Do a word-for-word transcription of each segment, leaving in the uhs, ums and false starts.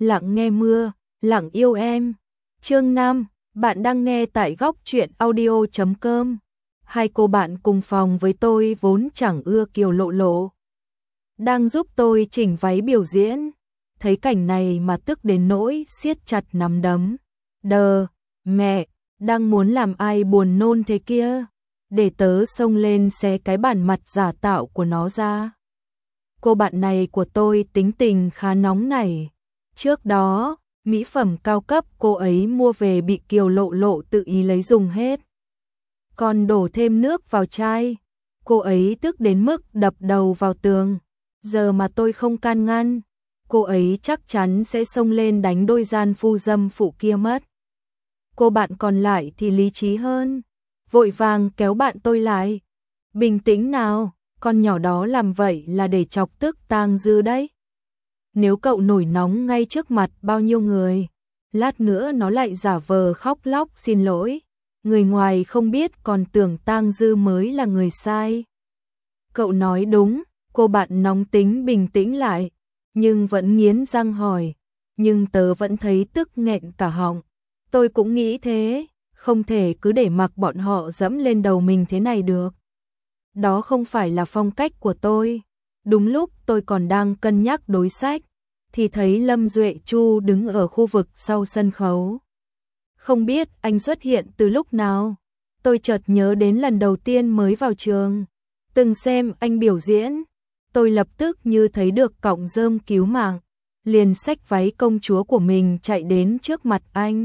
Lặng nghe mưa, lặng yêu em. Chương năm, bạn đang nghe tại góc truyện audio chấm com. Hai cô bạn cùng phòng với tôi vốn chẳng ưa Kiều Lộ Lộ, đang giúp tôi chỉnh váy biểu diễn. Thấy cảnh này mà tức đến nỗi siết chặt nắm đấm. Đờ, mẹ, đang muốn làm ai buồn nôn thế kia. Để tớ xông lên xé cái bản mặt giả tạo của nó ra. Cô bạn này của tôi tính tình khá nóng nảy. Trước đó, mỹ phẩm cao cấp cô ấy mua về bị Kiều Lộ Lộ tự ý lấy dùng hết. Còn đổ thêm nước vào chai. Cô ấy tức đến mức đập đầu vào tường. Giờ mà tôi không can ngăn, cô ấy chắc chắn sẽ xông lên đánh đôi gian phu dâm phụ kia mất. Cô bạn còn lại thì lý trí hơn, vội vàng kéo bạn tôi lại. Bình tĩnh nào, con nhỏ đó làm vậy là để chọc tức Tang Dư đấy. Nếu cậu nổi nóng ngay trước mặt bao nhiêu người, lát nữa nó lại giả vờ khóc lóc xin lỗi. Người ngoài không biết còn tưởng Tang Dư mới là người sai. Cậu nói đúng, cô bạn nóng tính bình tĩnh lại, nhưng vẫn nghiến răng hỏi. Nhưng tớ vẫn thấy tức nghẹn cả họng. Tôi cũng nghĩ thế, không thể cứ để mặc bọn họ dẫm lên đầu mình thế này được. Đó không phải là phong cách của tôi. Đúng lúc tôi còn đang cân nhắc đối sách, thì thấy Lâm Duệ Chu đứng ở khu vực sau sân khấu. Không biết anh xuất hiện từ lúc nào, tôi chợt nhớ đến lần đầu tiên mới vào trường, từng xem anh biểu diễn. Tôi lập tức như thấy được cọng rơm cứu mạng, liền xách váy công chúa của mình chạy đến trước mặt anh.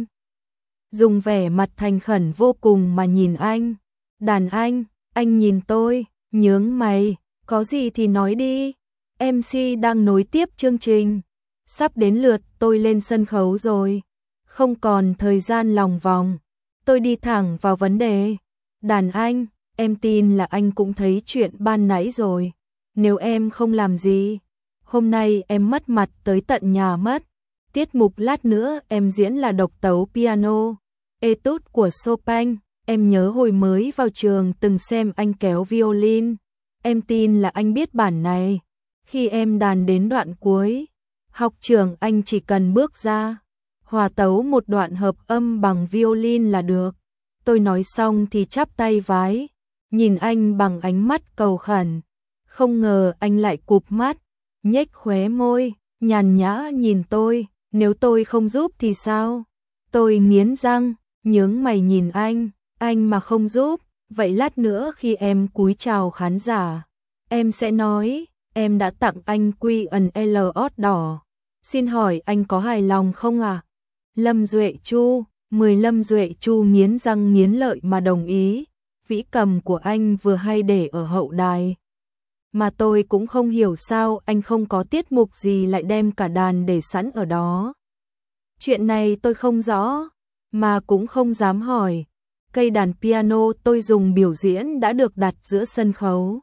Dùng vẻ mặt thành khẩn vô cùng mà nhìn anh. Đàn anh, anh nhìn tôi, nhướng mày, có gì thì nói đi. em xê đang nối tiếp chương trình, sắp đến lượt tôi lên sân khấu rồi. Không còn thời gian lòng vòng, tôi đi thẳng vào vấn đề. Đàn anh, em tin là anh cũng thấy chuyện ban nãy rồi. Nếu em không làm gì, hôm nay em mất mặt tới tận nhà mất. Tiết mục lát nữa em diễn là độc tấu piano, Etude của Chopin. Em nhớ hồi mới vào trường từng xem anh kéo violin. Em tin là anh biết bản này. Khi em đàn đến đoạn cuối, học trường anh chỉ cần bước ra, hòa tấu một đoạn hợp âm bằng violin là được. Tôi nói xong thì chắp tay vái, nhìn anh bằng ánh mắt cầu khẩn. Không ngờ anh lại cụp mắt, nhếch khóe môi, nhàn nhã nhìn tôi. Nếu tôi không giúp thì sao? Tôi nghiến răng, nhướng mày nhìn anh. Anh mà không giúp, vậy lát nữa khi em cúi chào khán giả, em sẽ nói, em đã tặng anh quy ẩn Elliot đỏ. Xin hỏi anh có hài lòng không à? Lâm Duệ Chu, mười Lâm Duệ Chu nghiến răng nghiến lợi mà đồng ý. Vĩ cầm của anh vừa hay để ở hậu đài. Mà tôi cũng không hiểu sao anh không có tiết mục gì lại đem cả đàn để sẵn ở đó. Chuyện này tôi không rõ, mà cũng không dám hỏi. Cây đàn piano tôi dùng biểu diễn đã được đặt giữa sân khấu.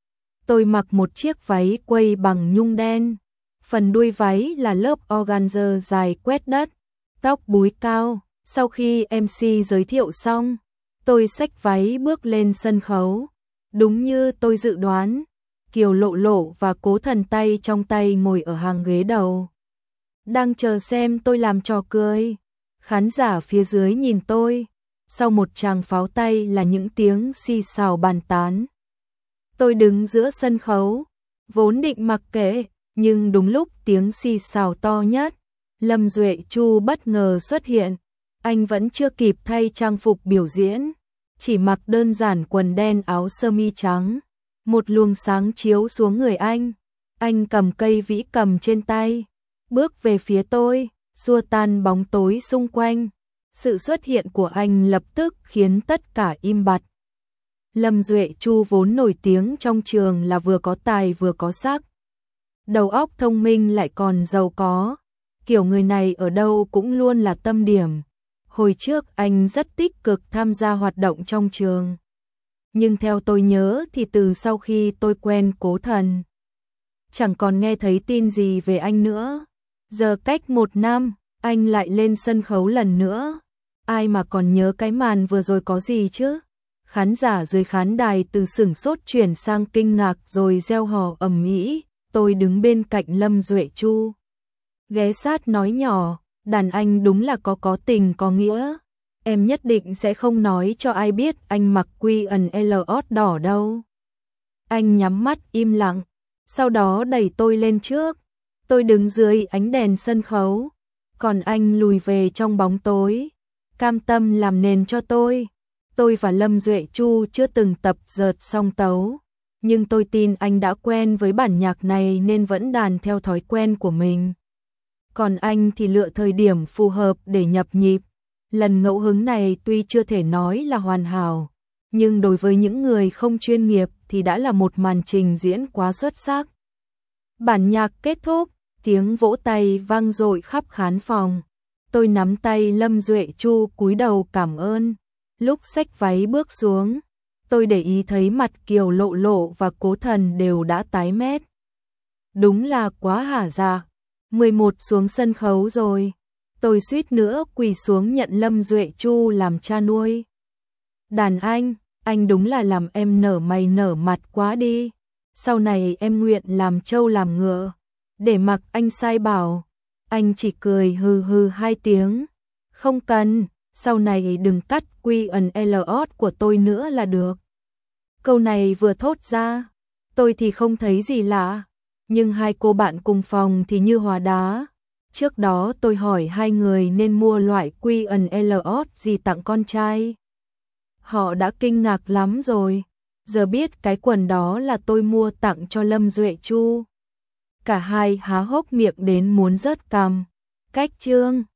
Tôi mặc một chiếc váy quây bằng nhung đen. Phần đuôi váy là lớp organza dài quét đất, tóc búi cao. Sau khi em xê giới thiệu xong, tôi xách váy bước lên sân khấu. Đúng như tôi dự đoán, Kiều Lộ Lộ và Cố Thần tay trong tay ngồi ở hàng ghế đầu, đang chờ xem tôi làm trò cười. Khán giả phía dưới nhìn tôi, sau một tràng pháo tay là những tiếng xì xào bàn tán. Tôi đứng giữa sân khấu, vốn định mặc kệ, nhưng đúng lúc tiếng xì xào to nhất, Lâm Duệ Chu bất ngờ xuất hiện. Anh vẫn chưa kịp thay trang phục biểu diễn, chỉ mặc đơn giản quần đen áo sơ mi trắng. Một luồng sáng chiếu xuống người anh. Anh cầm cây vĩ cầm trên tay, bước về phía tôi, xua tan bóng tối xung quanh. Sự xuất hiện của anh lập tức khiến tất cả im bặt. Lâm Duệ Chu vốn nổi tiếng trong trường là vừa có tài vừa có sắc. Đầu óc thông minh lại còn giàu có. Kiểu người này ở đâu cũng luôn là tâm điểm. Hồi trước anh rất tích cực tham gia hoạt động trong trường. Nhưng theo tôi nhớ thì từ sau khi tôi quen Cố Thần, chẳng còn nghe thấy tin gì về anh nữa. Giờ cách một năm, anh lại lên sân khấu lần nữa. Ai mà còn nhớ cái màn vừa rồi có gì chứ? Khán giả dưới khán đài từ sửng sốt chuyển sang kinh ngạc rồi reo hò ầm ĩ. Tôi đứng bên cạnh Lâm Duệ Chu, ghé sát nói nhỏ, đàn anh đúng là có có tình có nghĩa. Em nhất định sẽ không nói cho ai biết anh mặc quy ẩn Elliot đỏ đâu. Anh nhắm mắt im lặng, sau đó đẩy tôi lên trước. Tôi đứng dưới ánh đèn sân khấu, còn anh lùi về trong bóng tối, cam tâm làm nền cho tôi. Tôi và Lâm Duệ Chu chưa từng tập dợt song tấu, nhưng tôi tin anh đã quen với bản nhạc này nên vẫn đàn theo thói quen của mình. Còn anh thì lựa thời điểm phù hợp để nhập nhịp. Lần ngẫu hứng này tuy chưa thể nói là hoàn hảo, nhưng đối với những người không chuyên nghiệp thì đã là một màn trình diễn quá xuất sắc. Bản nhạc kết thúc, tiếng vỗ tay vang dội khắp khán phòng. Tôi nắm tay Lâm Duệ Chu cúi đầu cảm ơn. Lúc xách váy bước xuống, tôi để ý thấy mặt Kiều Lộ Lộ và Cố Thần đều đã tái mét. Đúng là quá hả dạ. mười một xuống sân khấu rồi. Tôi suýt nữa quỳ xuống nhận Lâm Duệ Chu làm cha nuôi. Đàn anh, anh đúng là làm em nở mày nở mặt quá đi. Sau này em nguyện làm trâu làm ngựa, để mặc anh sai bảo. Anh chỉ cười hừ hừ hai tiếng. Không cần, sau này đừng cắt quy ẩn Elliot của tôi nữa là được. Câu này vừa thốt ra, tôi thì không thấy gì lạ, nhưng hai cô bạn cùng phòng thì như hóa đá. Trước đó tôi hỏi hai người nên mua loại quy ẩn Elliot gì tặng con trai. Họ đã kinh ngạc lắm rồi, giờ biết cái quần đó là tôi mua tặng cho Lâm Duệ Chu. Cả hai há hốc miệng đến muốn rớt cằm. Cách chương